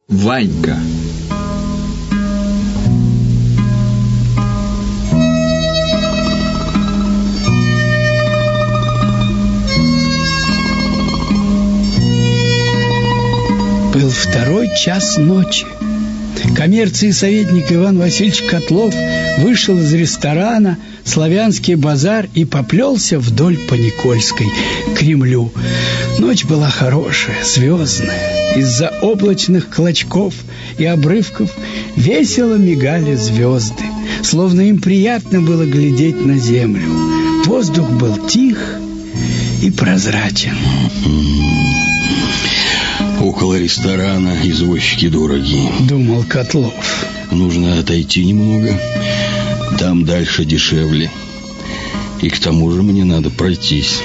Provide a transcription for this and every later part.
Ванька. Был 2 час ночи. Коммерции советник Иван Васильевич Котлов вышел из ресторана «Славянский базар» и поплелся вдоль по Никольской к Кремлю. Ночь была хорошая, звездная. Из-за облачных клочков и обрывков весело мигали звезды, словно им приятно было глядеть на землю. Воздух был тих и прозрачен. Около ресторана извозчики дорогие, думал Котлов. Нужно отойти немного. Там дальше дешевле. И к тому же мне надо пройтись.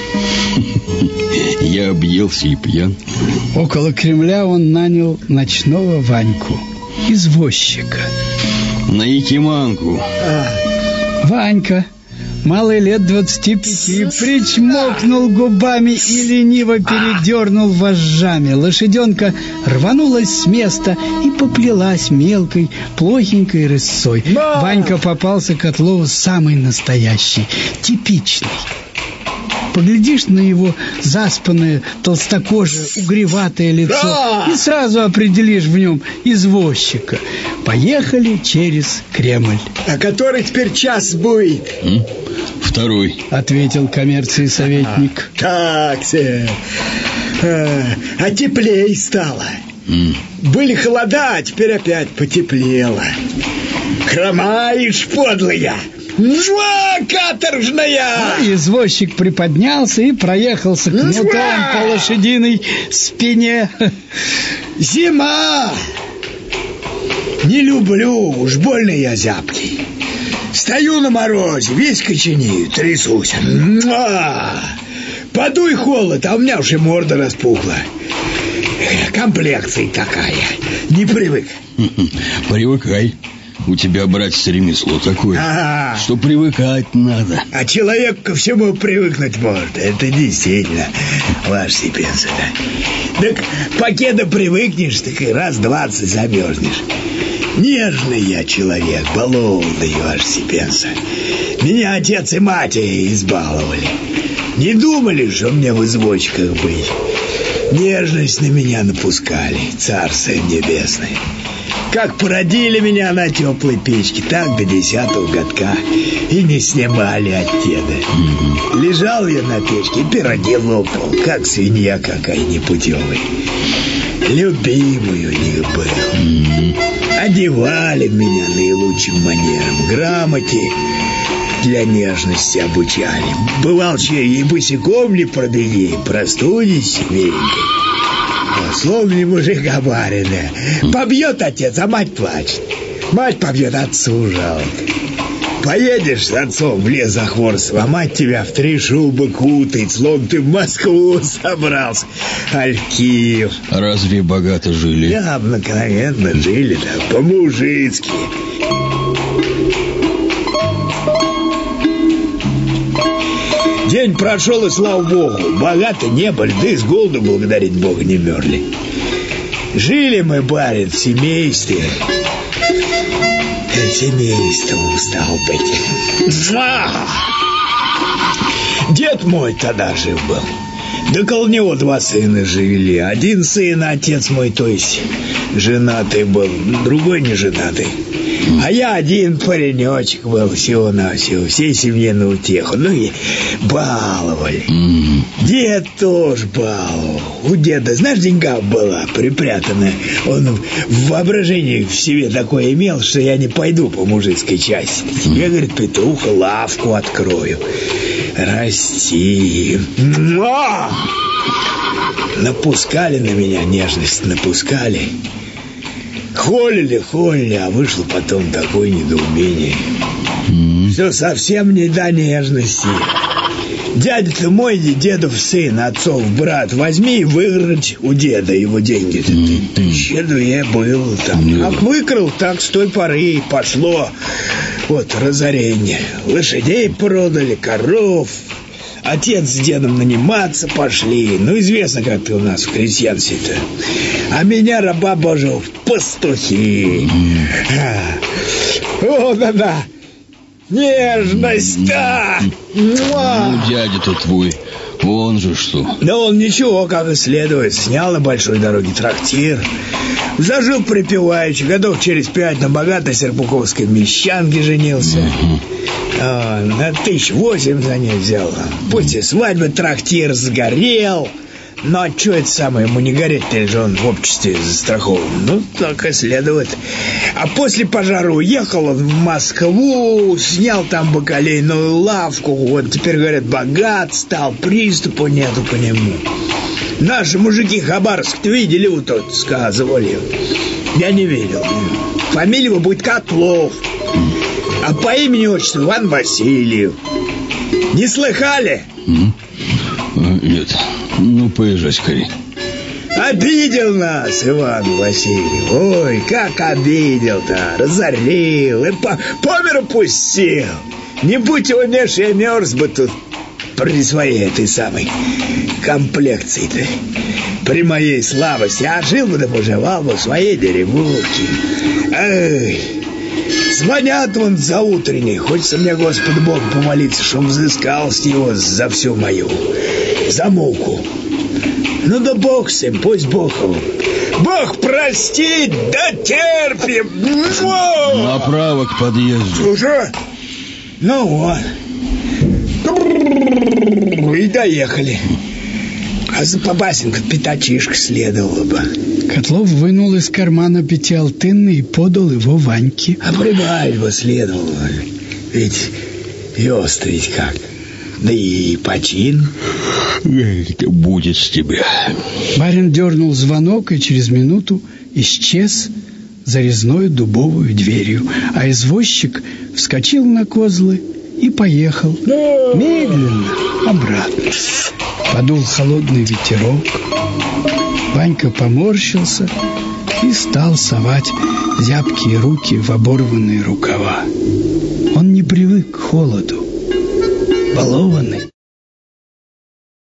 Я объелся и пьян. Около Кремля он нанял ночного Ваньку, извозчика. На Якиманку. Ванька, малый лет 25, причмокнул губами и лениво передернул вожжами. Лошаденка рванулась с места и поплелась мелкой, плохенькой рысцой. Ванька попался Котлову самый настоящий, типичный. Поглядишь на его заспанное, толстокожее, угреватое лицо и сразу определишь в нем извозчика. Поехали через Кремль. А который теперь час будет? 2, ответил коммерции советник. Так-се. А теплей стало. Были холода, а теперь опять потеплело. Хромаешь, подлая! Каторжная! Извозчик приподнялся и проехался кнутом по лошадиной спине. Зима! Не люблю, уж больно я зябкий. Стою на морозе, весь коченею, трясусь. Подуй холод, а у меня уже морда распухла. Комплекция такая, не привык. Привыкай. У тебя, братец, ремесло такое, что привыкать надо. А человек ко всему привыкнуть может. Это действительно, ваше степенство, да. Так покеда привыкнешь, так и раз 20 замерзнешь. Нежный я человек, баловный, ваше степенство. Меня отец и мать избаловали. Не думали, что мне в извозчиках быть. Нежность на меня напускали, царство небесное. Как породили меня на теплой печке, так до 10-го годка и не снимали от деда. Лежал я на печке и пироги лопал, как свинья какая непутевая. Любимый у них был. Одевали меня наилучшим манером, грамоте для нежности обучали. Бывал, че и босиком не пробеги, простудись миленькой. Словно мужик обаренный. Побьет отец, а мать плачет. Мать побьет, отцу жалко. Поедешь с отцом в лес за хворостом, а мать тебя в 3 шубы кутает, словно ты в Москву собрался. Алькиев. Разве богато жили? Да, обыкновенно жили, да, по-мужицки. День прошел, и слава богу, богаты не были, да и с голоду, благодарить Бога, не мерли. Жили мы, барин, в семействе. Семейством стал быть. Дед мой тогда жив был. Да около него 2 сына жили. Один сын, отец мой, то есть женатый был, другой не женатый. А я один паренечек был, всего-навсего, всей семье на утеху. Ну и баловали. Дед тоже баловал. У деда, знаешь, деньга была припрятанная. Он в воображении в себе такое имел, что я не пойду по мужицкой части. Я, говорит, Петруха, лавку открою. Расти. Напускали на меня нежность, напускали. Холили, а вышло потом такое недоумение. Все совсем не до нежности. Дядя-то мой, дедов сын, отцов брат, возьми и выиграть у деда его деньги. Щедрый был там. Как выкрал, так с той поры и пошло вот разорение. Лошадей продали, коров. Отец с дедом наниматься пошли. Ну, известно, как ты у нас в крестьянстве-то. А меня, раба Божьего, в пастухи. О, да-да. Нежность-то! Ну, дядя-то твой, он же что? Да он ничего, как и следует. Снял на большой дороге трактир. Зажил припеваючи. Годов через 5 на богатой серпуховской мещанке женился. На 1008 за ней взял. После свадьбы трактир сгорел. Но что это самое, ему не гореть-то же он в обществе застрахован. Ну, так и следует. А после пожара уехал он в Москву, снял там бакалейную лавку. Вот теперь, говорят, богат стал, приступа нету по нему. Наши мужики Хабаровск-то видели, вот тут сказывали. Я не видел. Фамилия его будет Котлов. А по имени-отчеству Иван Васильев. Не слыхали? Нет. Ну, поезжай скорее. Обидел нас Иван Васильев. Ой, как обидел-то. Разорил и по миру пустил. Не будь его, Меш, я мерз бы тут при своей этой самой комплекции-то. При моей слабости. А жил бы да поживал бы в своей деревушке. Эй, звонят вон за утренней. Хочется мне, Господу Богу, помолиться, чтобы взыскал с него за всю мою замолку. Ну да Бог с ним, пусть Бог его. Бог простит, да терпим. Направо к подъезду. Уже? Ну вот. И доехали. А за Побасенко пятачишка следовало бы. Котлов вынул из кармана пятиалтынный и подал его Ваньке. А прибавить бы следовало. Ведь вёст ведь как. Да и почин. Будет с тебя. Барин дернул звонок и через минуту исчез за резной дубовую дверью, а извозчик вскочил на козлы и поехал медленно обратно. Подул холодный ветерок. Ванька поморщился и стал совать зябкие руки в оборванные рукава. Он не привык к холоду, балованный.